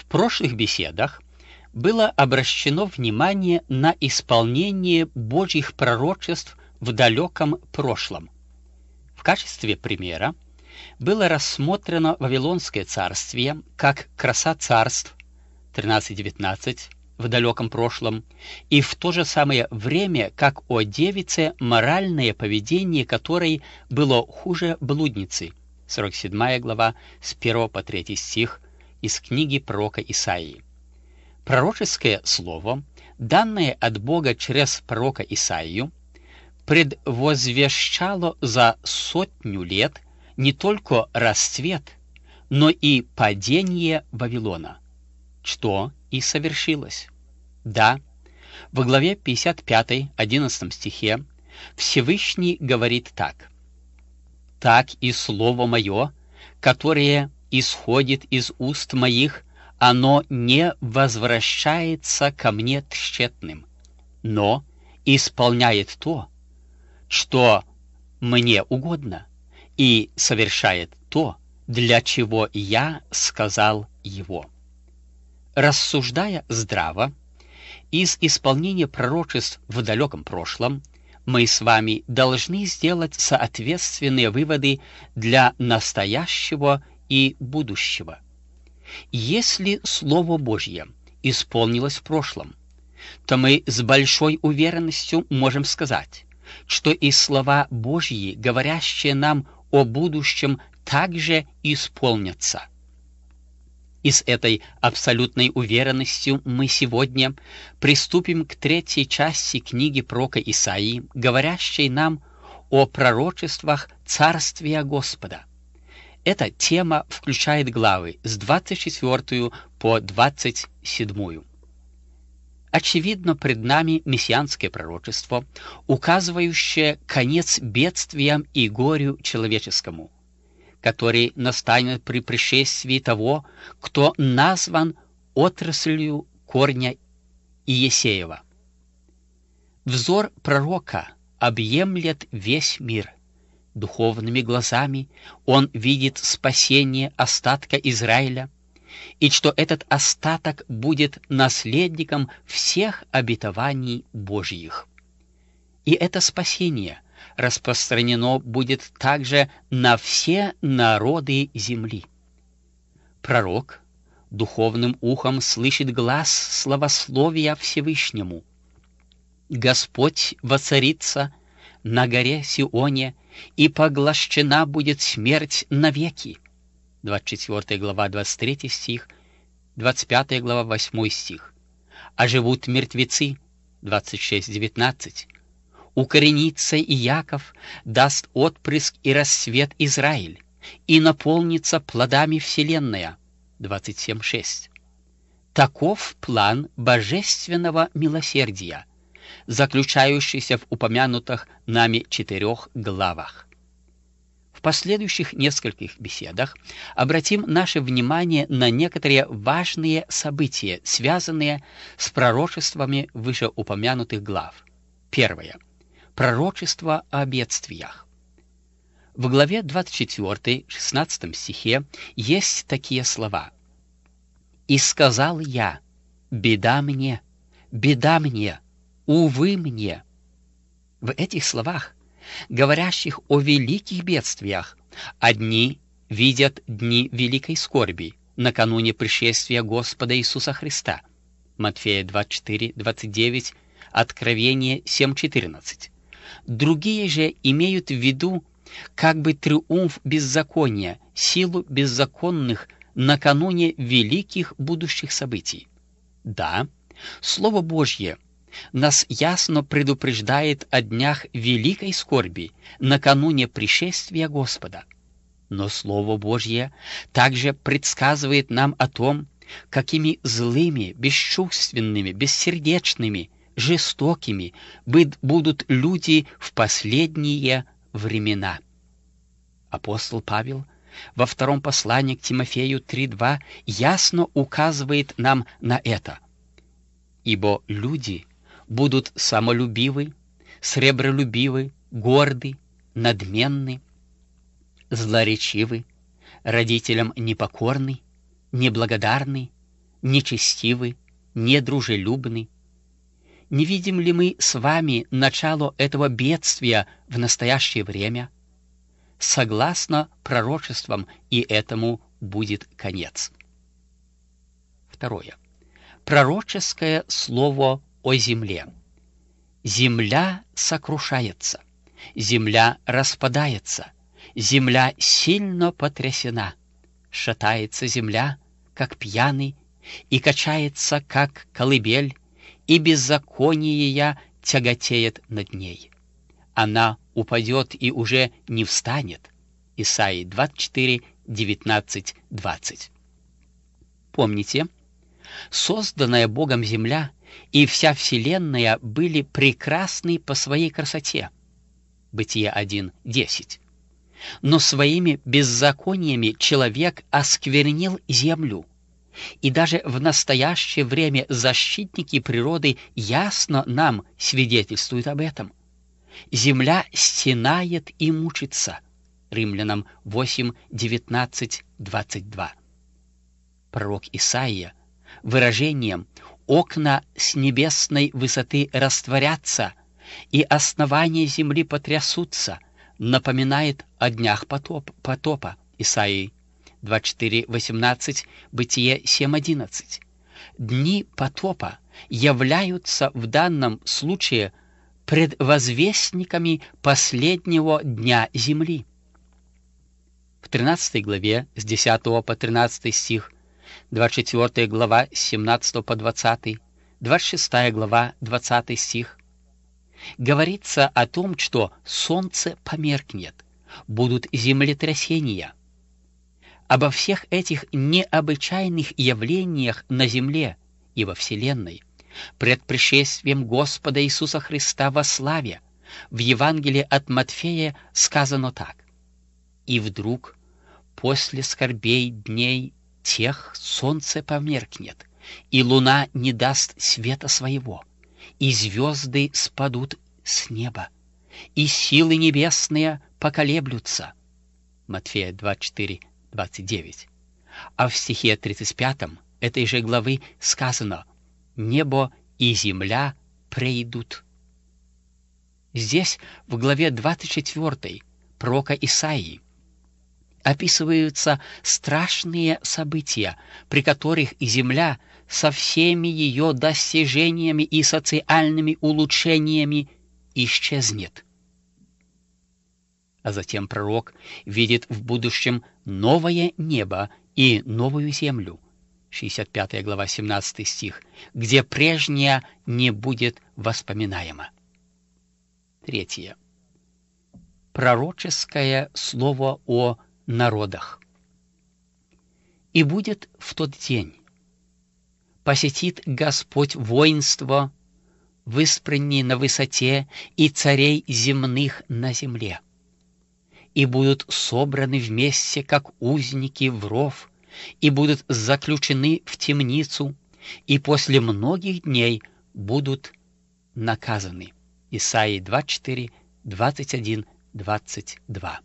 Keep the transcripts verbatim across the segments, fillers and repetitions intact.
прошлых беседах было обращено внимание на исполнение Божьих пророчеств в далеком прошлом. В качестве примера было рассмотрено Вавилонское царствие как краса царств тринадцать девятнадцать в далеком прошлом, и в то же самое время как о девице, моральное поведение которой было хуже блудницы. сорок седьмая глава с первого по третий стих из книги пророка Исаии. Пророческое слово, данное от Бога через пророка Исаию, предвозвещало за сотню лет не только расцвет, но и падение Вавилона, что и совершилось. Да, во главе пятьдесят пятой, одиннадцатом стихе Всевышний говорит так: «Так и слово мое, которое исходит из уст моих, оно не возвращается ко мне тщетным, но исполняет то, что мне угодно, и совершает то, для чего я сказал его». Рассуждая здраво, из исполнения пророчеств в далеком прошлом, мы с вами должны сделать соответственные выводы для настоящего и будущего. Если Слово Божье исполнилось в прошлом, то мы с большой уверенностью можем сказать, что и слова Божьи, говорящие нам о будущем, также исполнятся. И с этой абсолютной уверенностью мы сегодня приступим к третьей части книги пророка Исаии, говорящей нам о пророчествах Царствия Господа. Эта тема включает главы с двадцать четвёртой по двадцать седьмую. Очевидно, пред нами мессианское пророчество, указывающее конец бедствиям и горю человеческому, который настанет при пришествии того, кто назван отраслью корня Иесеева. Взор пророка объемлет весь мир. Духовными глазами он видит спасение остатка Израиля, и что этот остаток будет наследником всех обетований Божьих. И это спасение распространено будет также на все народы земли. Пророк духовным ухом слышит глас славословия Всевышнему. Господь воцарится на горе Сионе, и поглощена будет смерть навеки. двадцать четвёртая глава, двадцать третий стих, двадцать пятая глава, восьмой стих. А живут мертвецы, двадцать шесть девятнадцать. Укоренится и Яков, даст отпрыск и рассвет Израиль, и наполнится плодами вселенная, двадцать семь шесть. Таков план божественного милосердия, заключающийся в упомянутых нами четырех главах. В последующих нескольких беседах обратим наше внимание на некоторые важные события, связанные с пророчествами вышеупомянутых глав. Первое. Пророчество о бедствиях. В главе двадцать четвёртой, шестнадцатом стихе есть такие слова: «И сказал я: беда мне, беда мне, увы мне». В этих словах, говорящих о великих бедствиях, одни видят дни великой скорби накануне пришествия Господа Иисуса Христа. Матфея двадцать четыре двадцать девять, Откровение семь четырнадцать. Другие же имеют в виду как бы триумф беззакония, силу беззаконных накануне великих будущих событий. Да, Слово Божье нас ясно предупреждает о днях великой скорби накануне пришествия Господа. Но Слово Божье также предсказывает нам о том, какими злыми, бесчувственными, бессердечными, жестокими будут люди в последние времена. Апостол Павел во втором послании к Тимофею три два ясно указывает нам на это. «Ибо люди будут самолюбивы, сребролюбивы, горды, надменны, злоречивы, родителям непокорны, неблагодарны, нечестивы, недружелюбны. Не видим ли мы с вами начало этого бедствия в настоящее время? Согласно пророчествам, и этому будет конец. Второе. Пророческое слово о земле. Земля сокрушается, земля распадается, земля сильно потрясена. Шатается земля, как пьяный, и качается, как колыбель, и беззаконие тяготеет над ней. Она упадет и уже не встанет. Исайи двадцать четыре, девятнадцать, двадцать. Помните, созданная Богом земля и вся вселенная были прекрасны по своей красоте. Бытие один, десять. Но своими беззакониями человек осквернил землю. И даже в настоящее время защитники природы ясно нам свидетельствуют об этом. Земля стенает и мучится. Римлянам восемь, девятнадцать, двадцать два. Пророк Исаия выражением «окна с небесной высоты растворятся, и основания земли потрясутся» напоминает о днях потоп, потопа. Исаии двадцать четыре, восемнадцать, Бытие семь, одиннадцать. Дни потопа являются в данном случае предвозвестниками последнего дня земли. В тринадцатой главе с десятого по тринадцатый стих, двадцать четвёртая глава с семнадцатого по двадцатый, двадцать шестая глава двадцатый стих, говорится о том, что солнце померкнет, будут землетрясения. Обо всех этих необычайных явлениях на земле и во вселенной пред пришествием Господа Иисуса Христа во славе в Евангелии от Матфея сказано так: «И вдруг после скорбей дней тех солнце померкнет, и луна не даст света своего, и звезды спадут с неба, и силы небесные поколеблются». Матфея двадцать четыре, двадцать девять. А в стихе тридцать пятом этой же главы сказано: «Небо и земля прейдут». Здесь, в главе двадцать четвёртой пророка Исаии, описываются страшные события, при которых земля со всеми ее достижениями и социальными улучшениями исчезнет. А затем пророк видит в будущем новое небо и новую землю, шестьдесят пятая глава, семнадцатый стих, где прежнее не будет воспоминаемо. Третье. Пророческое слово о народах. «И будет в тот день, посетит Господь воинство, выспренни на высоте, и царей земных на земле. И будут собраны вместе, как узники в ров, и будут заключены в темницу, и после многих дней будут наказаны». Исайи двадцать четыре, двадцать один, двадцать два.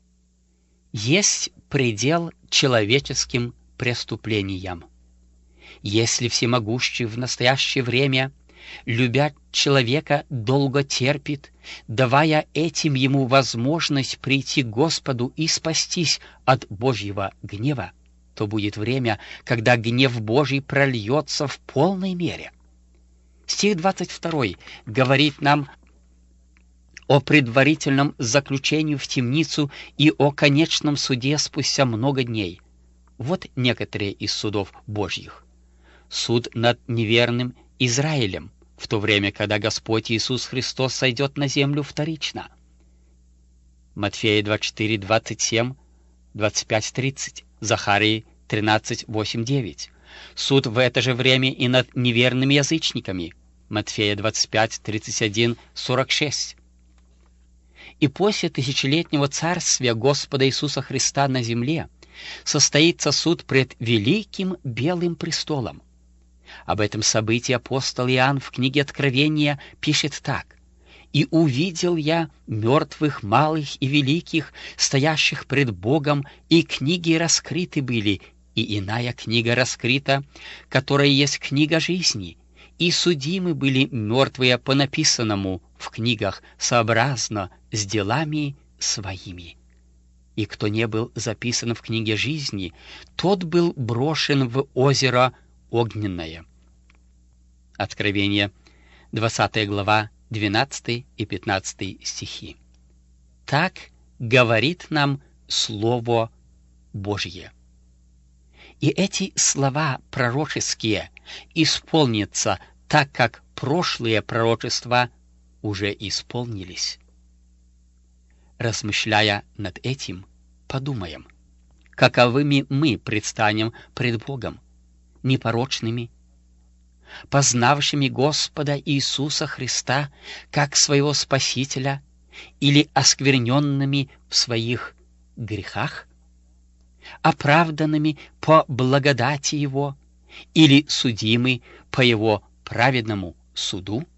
Есть предел человеческим преступлениям. Если всемогущий в настоящее время, любя человека, долго терпит, давая этим ему возможность прийти к Господу и спастись от Божьего гнева, то будет время, когда гнев Божий прольется в полной мере. Стих двадцать второй говорит нам о предварительном заключении в темницу и о конечном суде спустя много дней. Вот некоторые из судов Божьих. Суд над неверным Израилем, в то время, когда Господь Иисус Христос сойдет на землю вторично. Матфея двадцать четыре, двадцать семь, двадцать пять, тридцать, Захарии тринадцать, восемь, девять. Суд в это же время и над неверными язычниками. Матфея двадцать пять, тридцать один, сорок шесть. И после тысячелетнего царствия Господа Иисуса Христа на земле состоится суд пред великим белым престолом. Об этом событии апостол Иоанн в книге Откровения пишет так: «И увидел я мертвых, малых и великих, стоящих пред Богом, и книги раскрыты были, и иная книга раскрыта, которая есть книга жизни, и судимы были мертвые по написанному в книгах сообразно с делами своими. И кто не был записан в книге жизни, тот был брошен в озеро огненное. Откровение, двадцатая глава, двенадцатый и пятнадцатый стихи. Так говорит нам Слово Божье. И эти слова пророческие исполнятся, так как прошлые пророчества уже исполнились. Размышляя над этим, подумаем, каковыми мы предстанем пред Богом, непорочными, познавшими Господа Иисуса Христа как своего Спасителя, или оскверненными в своих грехах, оправданными по благодати Его, или судимы по Его праведному суду?